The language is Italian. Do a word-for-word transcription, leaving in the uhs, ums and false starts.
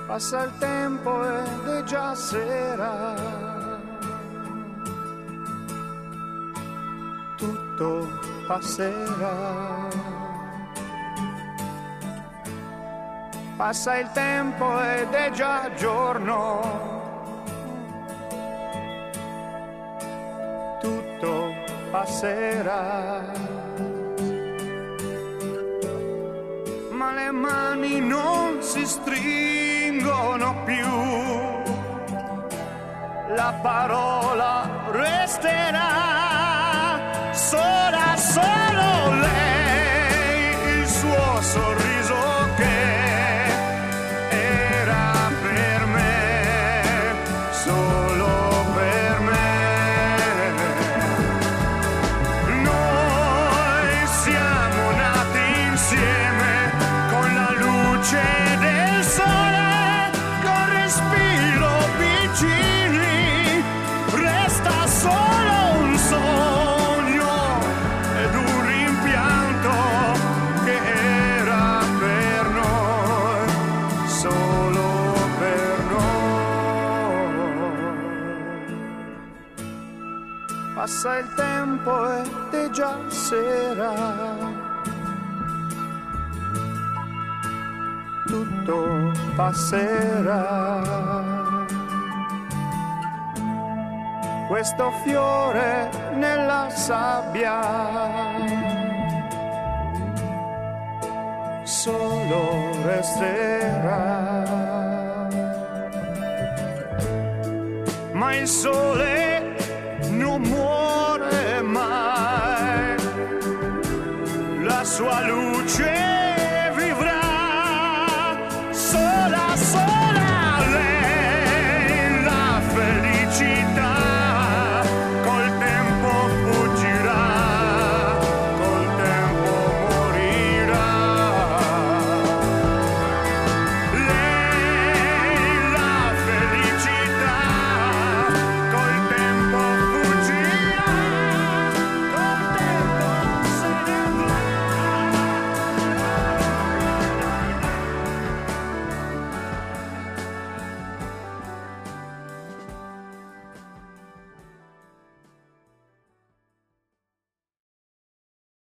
Passa il tempo ed è già sera, tutto passerà. Passa il tempo ed è già giorno, tutto passerà. Ma le mani non si stringono più, la parola resterà sola, solo lei, il suo sorriso che era per me, solo per me. Noi siamo nati insieme con la luce del sole, con respiro vicini, resta solo un sogno ed un rimpianto che era per noi, solo per noi. Passa il tempo ed è già sera, tutto passerà. Questo fiore nella sabbia solo resterà, ma il sole non muore mai, la sua luce vivrà sola, sola.